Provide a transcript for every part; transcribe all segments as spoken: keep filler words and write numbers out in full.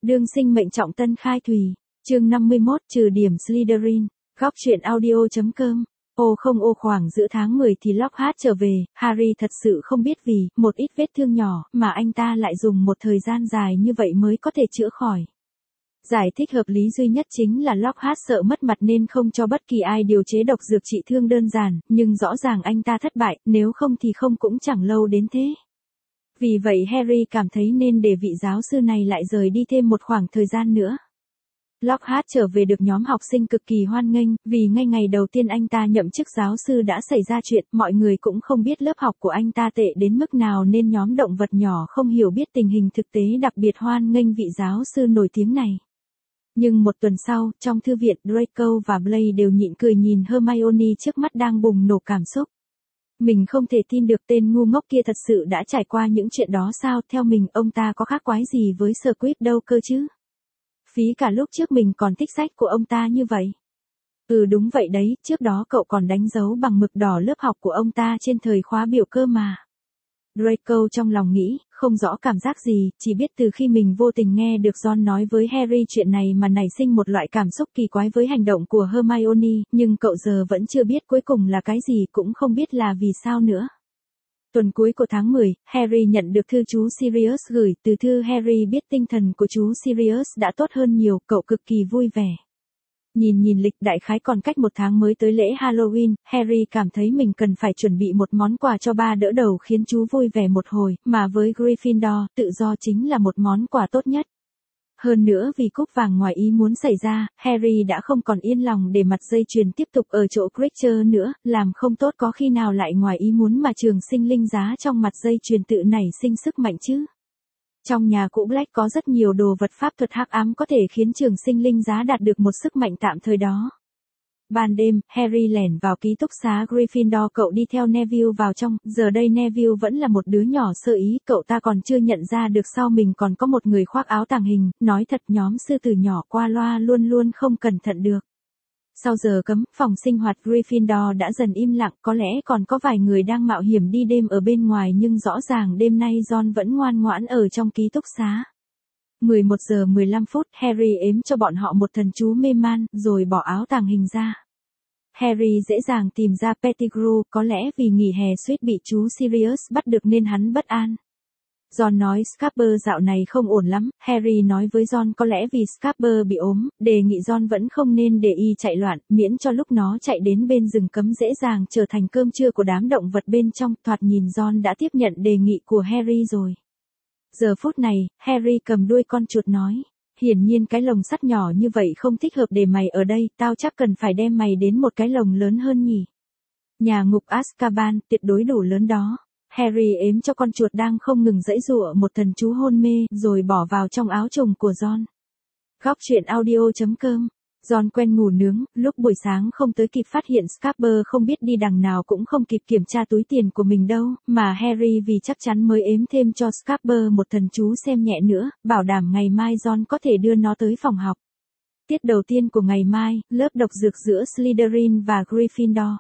Đương sinh mệnh trọng tân khai thủy. Chương năm mươi mốt trừ điểm Slytherin. Góc truyện audio.com. Ô không ô khoảng giữa tháng mười thì Lockhart trở về, Harry thật sự không biết vì một ít vết thương nhỏ mà anh ta lại dùng một thời gian dài như vậy mới có thể chữa khỏi. Giải thích hợp lý duy nhất chính là Lockhart sợ mất mặt nên không cho bất kỳ ai điều chế độc dược trị thương đơn giản, nhưng rõ ràng anh ta thất bại, nếu không thì không cũng chẳng lâu đến thế. Vì vậy Harry cảm thấy nên để vị giáo sư này lại rời đi thêm một khoảng thời gian nữa. Lockhart trở về được nhóm học sinh cực kỳ hoan nghênh, vì ngay ngày đầu tiên anh ta nhậm chức giáo sư đã xảy ra chuyện, mọi người cũng không biết lớp học của anh ta tệ đến mức nào nên nhóm động vật nhỏ không hiểu biết tình hình thực tế đặc biệt hoan nghênh vị giáo sư nổi tiếng này. Nhưng một tuần sau, trong thư viện, Draco và Blaise đều nhịn cười nhìn Hermione trước mắt đang bùng nổ cảm xúc. Mình không thể tin được tên ngu ngốc kia thật sự đã trải qua những chuyện đó sao, theo mình ông ta có khác quái gì với Squib đâu cơ chứ. Phí cả lúc trước mình còn thích sách của ông ta như vậy. Ừ đúng vậy đấy, trước đó cậu còn đánh dấu bằng mực đỏ lớp học của ông ta trên thời khóa biểu cơ mà. Draco trong lòng nghĩ, không rõ cảm giác gì, chỉ biết từ khi mình vô tình nghe được Ron nói với Harry chuyện này mà nảy sinh một loại cảm xúc kỳ quái với hành động của Hermione, nhưng cậu giờ vẫn chưa biết cuối cùng là cái gì, cũng không biết là vì sao nữa. Tuần cuối của tháng mười, Harry nhận được thư chú Sirius gửi, từ thư Harry biết tinh thần của chú Sirius đã tốt hơn nhiều, cậu cực kỳ vui vẻ. Nhìn nhìn lịch đại khái còn cách một tháng mới tới lễ Halloween, Harry cảm thấy mình cần phải chuẩn bị một món quà cho ba đỡ đầu khiến chú vui vẻ một hồi, mà với Gryffindor, tự do chính là một món quà tốt nhất. Hơn nữa vì cúp vàng ngoài ý muốn xảy ra, Harry đã không còn yên lòng để mặt dây chuyền tiếp tục ở chỗ Creature nữa, làm không tốt có khi nào lại ngoài ý muốn mà trường sinh linh giá trong mặt dây chuyền tự nảy sinh sức mạnh chứ. Trong nhà cũ Black có rất nhiều đồ vật pháp thuật hắc ám có thể khiến trường sinh linh giá đạt được một sức mạnh tạm thời đó. Ban đêm, Harry lẻn vào ký túc xá Gryffindor, cậu đi theo Neville vào trong, giờ đây Neville vẫn là một đứa nhỏ sơ ý, cậu ta còn chưa nhận ra được sau mình còn có một người khoác áo tàng hình, nói thật nhóm sư tử nhỏ qua loa luôn luôn không cẩn thận được. Sau giờ cấm, phòng sinh hoạt Gryffindor đã dần im lặng, có lẽ còn có vài người đang mạo hiểm đi đêm ở bên ngoài nhưng rõ ràng đêm nay Ron vẫn ngoan ngoãn ở trong ký túc xá. mười một giờ mười lăm phút, Harry ếm cho bọn họ một thần chú mê man, rồi bỏ áo tàng hình ra. Harry dễ dàng tìm ra Pettigrew, có lẽ vì nghỉ hè suýt bị chú Sirius bắt được nên hắn bất an. Ron nói Scarper dạo này không ổn lắm, Harry nói với Ron có lẽ vì Scarper bị ốm, đề nghị Ron vẫn không nên để y chạy loạn, miễn cho lúc nó chạy đến bên rừng cấm dễ dàng trở thành cơm trưa của đám động vật bên trong, thoạt nhìn Ron đã tiếp nhận đề nghị của Harry rồi. Giờ phút này, Harry cầm đuôi con chuột nói, hiển nhiên cái lồng sắt nhỏ như vậy không thích hợp để mày ở đây, tao chắc cần phải đem mày đến một cái lồng lớn hơn nhỉ. Nhà ngục Azkaban, tuyệt đối đủ lớn đó. Harry ếm cho con chuột đang không ngừng giãy giụa một thần chú hôn mê, rồi bỏ vào trong áo trùng của Ron. Góc truyện audio.com. Ron quen ngủ nướng, lúc buổi sáng không tới kịp phát hiện Scarper không biết đi đằng nào cũng không kịp kiểm tra túi tiền của mình đâu, mà Harry vì chắc chắn mới ếm thêm cho Scarper một thần chú xem nhẹ nữa, bảo đảm ngày mai Ron có thể đưa nó tới phòng học. Tiết đầu tiên của ngày mai, lớp độc dược giữa Slytherin và Gryffindor.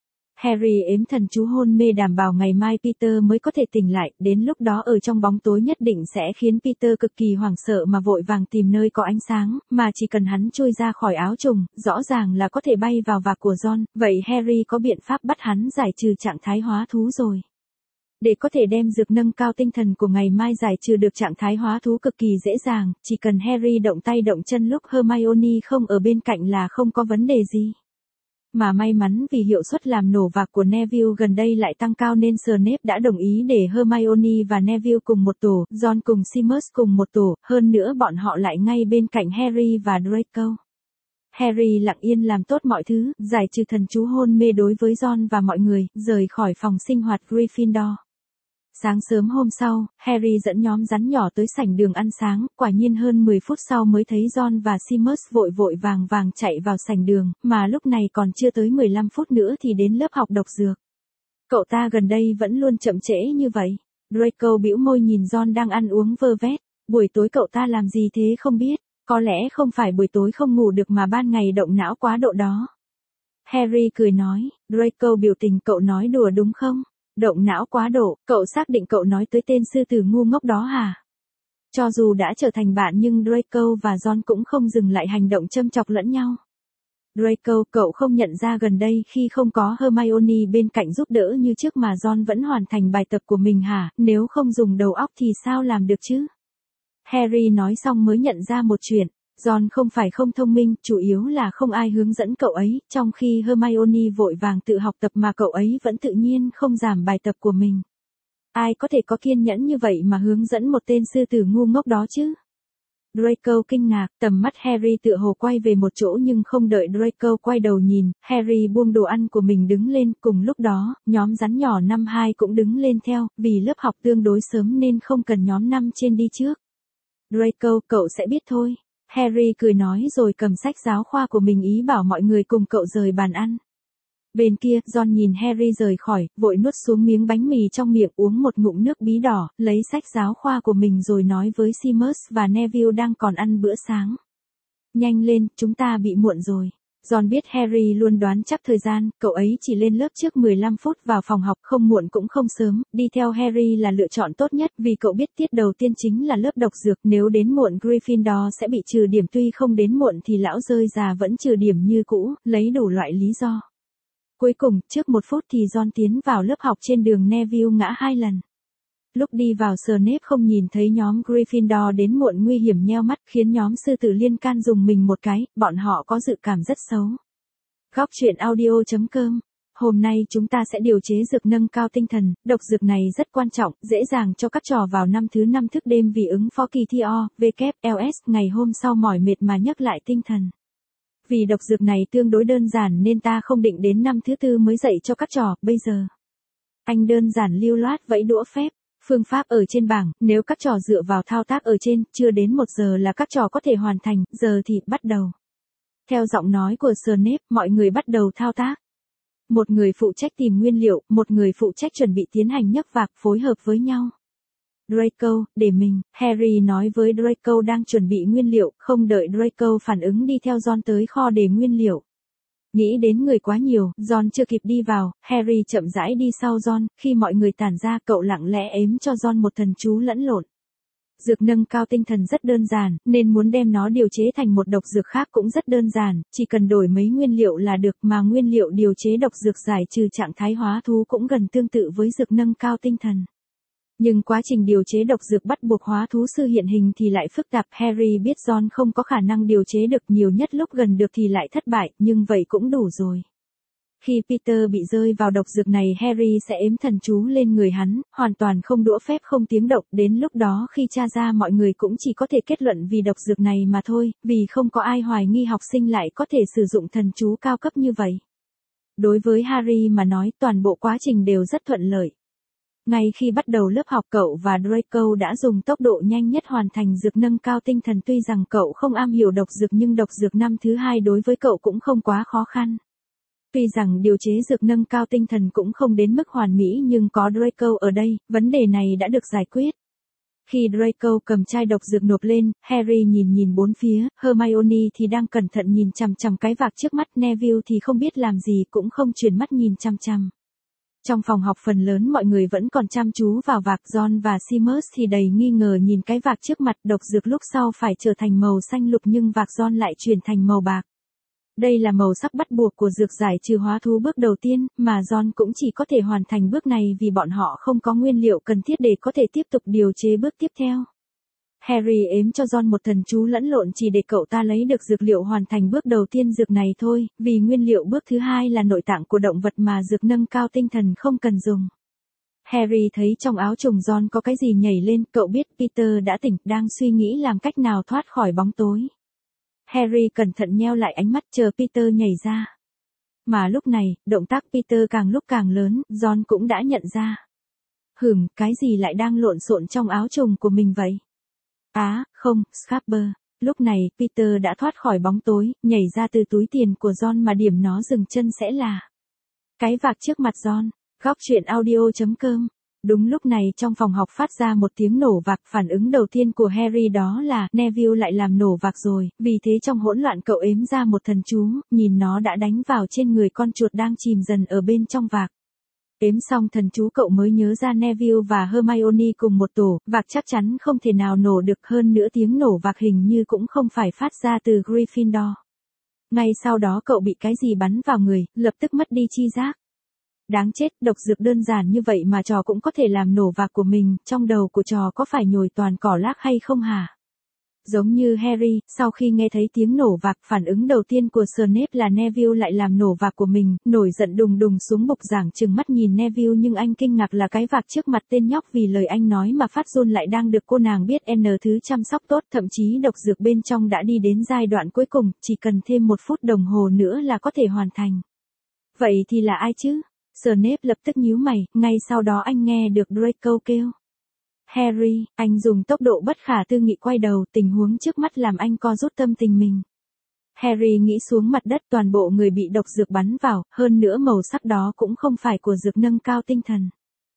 Harry ếm thần chú hôn mê đảm bảo ngày mai Peter mới có thể tỉnh lại, đến lúc đó ở trong bóng tối nhất định sẽ khiến Peter cực kỳ hoảng sợ mà vội vàng tìm nơi có ánh sáng, mà chỉ cần hắn chui ra khỏi áo trùng, rõ ràng là có thể bay vào vạc của Ron, vậy Harry có biện pháp bắt hắn giải trừ trạng thái hóa thú rồi. Để có thể đem dược nâng cao tinh thần của ngày mai giải trừ được trạng thái hóa thú cực kỳ dễ dàng, chỉ cần Harry động tay động chân lúc Hermione không ở bên cạnh là không có vấn đề gì. Mà may mắn vì hiệu suất làm nổ vạc của Neville gần đây lại tăng cao nên Snape đã đồng ý để Hermione và Neville cùng một tổ, Ron cùng Seamus cùng một tổ, hơn nữa bọn họ lại ngay bên cạnh Harry và Draco. Harry lặng yên làm tốt mọi thứ, giải trừ thần chú hôn mê đối với Ron và mọi người, rời khỏi phòng sinh hoạt Gryffindor. Sáng sớm hôm sau, Harry dẫn nhóm rắn nhỏ tới sảnh đường ăn sáng, quả nhiên hơn mười phút sau mới thấy Ron và Seamus vội vội vàng vàng chạy vào sảnh đường, mà lúc này còn chưa tới mười lăm phút nữa thì đến lớp học độc dược. Cậu ta gần đây vẫn luôn chậm trễ như vậy. Draco bĩu môi nhìn Ron đang ăn uống vơ vét, buổi tối cậu ta làm gì thế không biết, có lẽ không phải buổi tối không ngủ được mà ban ngày động não quá độ đó. Harry cười nói, Draco biểu tình cậu nói đùa đúng không? Động não quá độ, cậu xác định cậu nói tới tên sư tử ngu ngốc đó hả? Cho dù đã trở thành bạn nhưng Draco và Ron cũng không dừng lại hành động châm chọc lẫn nhau. Draco, cậu không nhận ra gần đây khi không có Hermione bên cạnh giúp đỡ như trước mà Ron vẫn hoàn thành bài tập của mình hả, nếu không dùng đầu óc thì sao làm được chứ? Harry nói xong mới nhận ra một chuyện, Ron không phải không thông minh, chủ yếu là không ai hướng dẫn cậu ấy, trong khi Hermione vội vàng tự học tập mà cậu ấy vẫn tự nhiên không giảm bài tập của mình. Ai có thể có kiên nhẫn như vậy mà hướng dẫn một tên sư tử ngu ngốc đó chứ? Draco kinh ngạc, tầm mắt Harry tựa hồ quay về một chỗ nhưng không đợi Draco quay đầu nhìn, Harry buông đồ ăn của mình đứng lên, cùng lúc đó, nhóm rắn nhỏ năm hai cũng đứng lên theo, vì lớp học tương đối sớm nên không cần nhóm năm trên đi trước. Draco, cậu sẽ biết thôi. Harry cười nói rồi cầm sách giáo khoa của mình ý bảo mọi người cùng cậu rời bàn ăn. Bên kia, Ron nhìn Harry rời khỏi, vội nuốt xuống miếng bánh mì trong miệng, uống một ngụm nước bí đỏ, lấy sách giáo khoa của mình rồi nói với Seamus và Neville đang còn ăn bữa sáng. Nhanh lên, chúng ta bị muộn rồi. Ron biết Harry luôn đoán chắc thời gian, cậu ấy chỉ lên lớp trước mười lăm phút vào phòng học, không muộn cũng không sớm, đi theo Harry là lựa chọn tốt nhất vì cậu biết tiết đầu tiên chính là lớp độc dược, nếu đến muộn Gryffindor sẽ bị trừ điểm, tuy không đến muộn thì lão rơi già vẫn trừ điểm như cũ, lấy đủ loại lý do. Cuối cùng, trước một phút thì Ron tiến vào lớp học trên đường Neville ngã hai lần. Lúc đi vào Snape không nhìn thấy nhóm Gryffindor đến muộn nguy hiểm nheo mắt khiến nhóm sư tử liên can dùng mình một cái, bọn họ có dự cảm rất xấu. Góc truyện audio chấm com. Hôm nay chúng ta sẽ điều chế dược nâng cao tinh thần, độc dược này rất quan trọng, dễ dàng cho các trò vào năm thứ năm thức đêm vì ứng phó kỳ thi O, W, L S ngày hôm sau mỏi mệt mà nhấc lại tinh thần. Vì độc dược này tương đối đơn giản nên ta không định đến năm thứ tư mới dạy cho các trò, bây giờ. Anh đơn giản lưu loát vẫy đũa phép. Phương pháp ở trên bảng, nếu các trò dựa vào thao tác ở trên, chưa đến một giờ là các trò có thể hoàn thành, giờ thì bắt đầu. Theo giọng nói của Snape, mọi người bắt đầu thao tác. Một người phụ trách tìm nguyên liệu, một người phụ trách chuẩn bị tiến hành nhấc vạc phối hợp với nhau. Draco, để mình, Harry nói với Draco đang chuẩn bị nguyên liệu, không đợi Draco phản ứng đi theo Ron tới kho để nguyên liệu. Nghĩ đến người quá nhiều, Ron chưa kịp đi vào, Harry chậm rãi đi sau Ron, khi mọi người tản ra cậu lặng lẽ ếm cho Ron một thần chú lẫn lộn. Dược nâng cao tinh thần rất đơn giản, nên muốn đem nó điều chế thành một độc dược khác cũng rất đơn giản, chỉ cần đổi mấy nguyên liệu là được mà nguyên liệu điều chế độc dược giải trừ trạng thái hóa thú cũng gần tương tự với dược nâng cao tinh thần. Nhưng quá trình điều chế độc dược bắt buộc hóa thú sư hiện hình thì lại phức tạp. Harry biết Ron không có khả năng điều chế được, nhiều nhất lúc gần được thì lại thất bại, nhưng vậy cũng đủ rồi. Khi Peter bị rơi vào độc dược này Harry sẽ ếm thần chú lên người hắn, hoàn toàn không đũa phép không tiếng động, đến lúc đó khi tra ra mọi người cũng chỉ có thể kết luận vì độc dược này mà thôi, vì không có ai hoài nghi học sinh lại có thể sử dụng thần chú cao cấp như vậy. Đối với Harry mà nói toàn bộ quá trình đều rất thuận lợi. Ngay khi bắt đầu lớp học cậu và Draco đã dùng tốc độ nhanh nhất hoàn thành dược nâng cao tinh thần, tuy rằng cậu không am hiểu độc dược nhưng độc dược năm thứ hai đối với cậu cũng không quá khó khăn. Tuy rằng điều chế dược nâng cao tinh thần cũng không đến mức hoàn mỹ nhưng có Draco ở đây, vấn đề này đã được giải quyết. Khi Draco cầm chai độc dược nộp lên, Harry nhìn nhìn bốn phía, Hermione thì đang cẩn thận nhìn chằm chằm cái vạc trước mắt, Neville thì không biết làm gì cũng không chuyển mắt nhìn chằm chằm. Trong phòng học phần lớn mọi người vẫn còn chăm chú vào vạc, Ron và Seamus thì đầy nghi ngờ nhìn cái vạc trước mặt, độc dược lúc sau phải trở thành màu xanh lục nhưng vạc Ron lại chuyển thành màu bạc. Đây là màu sắc bắt buộc của dược giải trừ hóa thú bước đầu tiên, mà Ron cũng chỉ có thể hoàn thành bước này vì bọn họ không có nguyên liệu cần thiết để có thể tiếp tục điều chế bước tiếp theo. Harry ếm cho Ron một thần chú lẫn lộn chỉ để cậu ta lấy được dược liệu hoàn thành bước đầu tiên dược này thôi, vì nguyên liệu bước thứ hai là nội tạng của động vật mà dược nâng cao tinh thần không cần dùng. Harry thấy trong áo trùng Ron có cái gì nhảy lên, cậu biết Peter đã tỉnh, đang suy nghĩ làm cách nào thoát khỏi bóng tối. Harry cẩn thận nheo lại ánh mắt chờ Peter nhảy ra. Mà lúc này, động tác Peter càng lúc càng lớn, Ron cũng đã nhận ra. Hừm, cái gì lại đang lộn xộn trong áo trùng của mình vậy? Á, à, không, Scarper. Lúc này, Peter đã thoát khỏi bóng tối, nhảy ra từ túi tiền của Ron mà điểm nó dừng chân sẽ là cái vạc trước mặt Ron. Góc truyện audio chấm com. Đúng lúc này trong phòng học phát ra một tiếng nổ vạc, phản ứng đầu tiên của Harry đó là Neville lại làm nổ vạc rồi, vì thế trong hỗn loạn cậu ếm ra một thần chú, nhìn nó đã đánh vào trên người con chuột đang chìm dần ở bên trong vạc. Ếm xong thần chú cậu mới nhớ ra Neville và Hermione cùng một tổ, vạc chắc chắn không thể nào nổ được, hơn nữa tiếng nổ vạc hình như cũng không phải phát ra từ Gryffindor. Ngay sau đó cậu bị cái gì bắn vào người, lập tức mất đi chi giác. Đáng chết, độc dược đơn giản như vậy mà trò cũng có thể làm nổ vạc của mình, trong đầu của trò có phải nhồi toàn cỏ lác hay không hả? Giống như Harry, sau khi nghe thấy tiếng nổ vạc, phản ứng đầu tiên của Snape là Neville lại làm nổ vạc của mình, nổi giận đùng đùng xuống bục giảng trừng mắt nhìn Neville, nhưng anh kinh ngạc là cái vạc trước mặt tên nhóc vì lời anh nói mà phát run lại đang được cô nàng biết N thứ chăm sóc tốt, thậm chí độc dược bên trong đã đi đến giai đoạn cuối cùng, chỉ cần thêm một phút đồng hồ nữa là có thể hoàn thành. Vậy thì là ai chứ? Snape lập tức nhíu mày, ngay sau đó anh nghe được Draco kêu. Harry, anh dùng tốc độ bất khả tư nghị quay đầu, tình huống trước mắt làm anh co rút tâm tình mình. Harry nghĩ xuống mặt đất, toàn bộ người bị độc dược bắn vào, hơn nữa màu sắc đó cũng không phải của dược nâng cao tinh thần.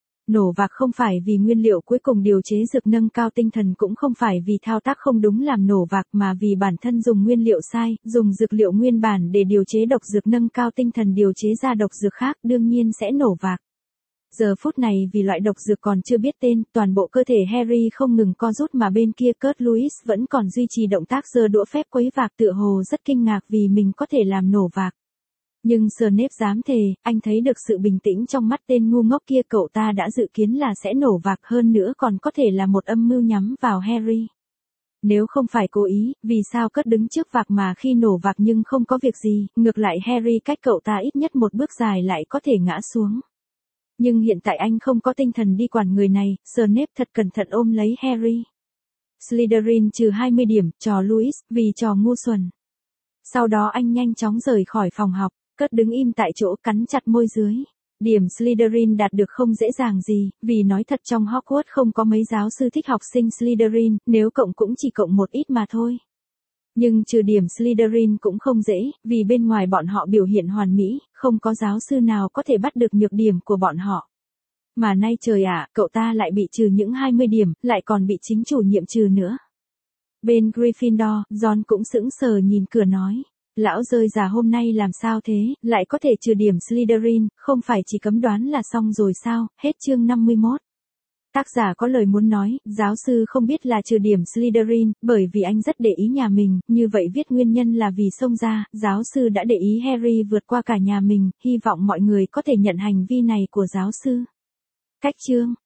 Nổ vạc không phải vì nguyên liệu cuối cùng điều chế dược nâng cao tinh thần, cũng không phải vì thao tác không đúng làm nổ vạc, mà vì bản thân dùng nguyên liệu sai, dùng dược liệu nguyên bản để điều chế độc dược nâng cao tinh thần điều chế ra độc dược khác, đương nhiên sẽ nổ vạc. Giờ phút này vì loại độc dược còn chưa biết tên, toàn bộ cơ thể Harry không ngừng co rút, mà bên kia Kurt Lewis vẫn còn duy trì động tác giơ đũa phép quấy vạc, tựa hồ rất kinh ngạc vì mình có thể làm nổ vạc. Nhưng Snape dám thề, anh thấy được sự bình tĩnh trong mắt tên ngu ngốc kia, cậu ta đã dự kiến là sẽ nổ vạc, hơn nữa còn có thể là một âm mưu nhắm vào Harry. Nếu không phải cố ý, vì sao Kurt đứng trước vạc mà khi nổ vạc nhưng không có việc gì, ngược lại Harry cách cậu ta ít nhất một bước dài lại có thể ngã xuống. Nhưng hiện tại anh không có tinh thần đi quản người này, Snape thật cẩn thận ôm lấy Harry. Slytherin trừ hai mươi điểm, trò Lewis, vì trò ngu xuẩn. Sau đó anh nhanh chóng rời khỏi phòng học, Kurt đứng im tại chỗ cắn chặt môi dưới. Điểm Slytherin đạt được không dễ dàng gì, vì nói thật trong Hogwarts không có mấy giáo sư thích học sinh Slytherin, nếu cộng cũng chỉ cộng một ít mà thôi. Nhưng trừ điểm Slytherin cũng không dễ, vì bên ngoài bọn họ biểu hiện hoàn mỹ, không có giáo sư nào có thể bắt được nhược điểm của bọn họ. Mà nay trời ạ, cậu ta lại bị trừ những hai mươi điểm, lại còn bị chính chủ nhiệm trừ nữa. Bên Gryffindor, Ron cũng sững sờ nhìn cửa nói. Lão rơi già hôm nay làm sao thế, lại có thể trừ điểm Slytherin, không phải chỉ cấm đoán là xong rồi sao, hết chương năm mươi mốt. Tác giả có lời muốn nói, giáo sư không biết là trừ điểm Slytherin, bởi vì anh rất để ý nhà mình, như vậy viết nguyên nhân là vì xông ra, giáo sư đã để ý Harry vượt qua cả nhà mình, hy vọng mọi người có thể nhận hành vi này của giáo sư. Cách chương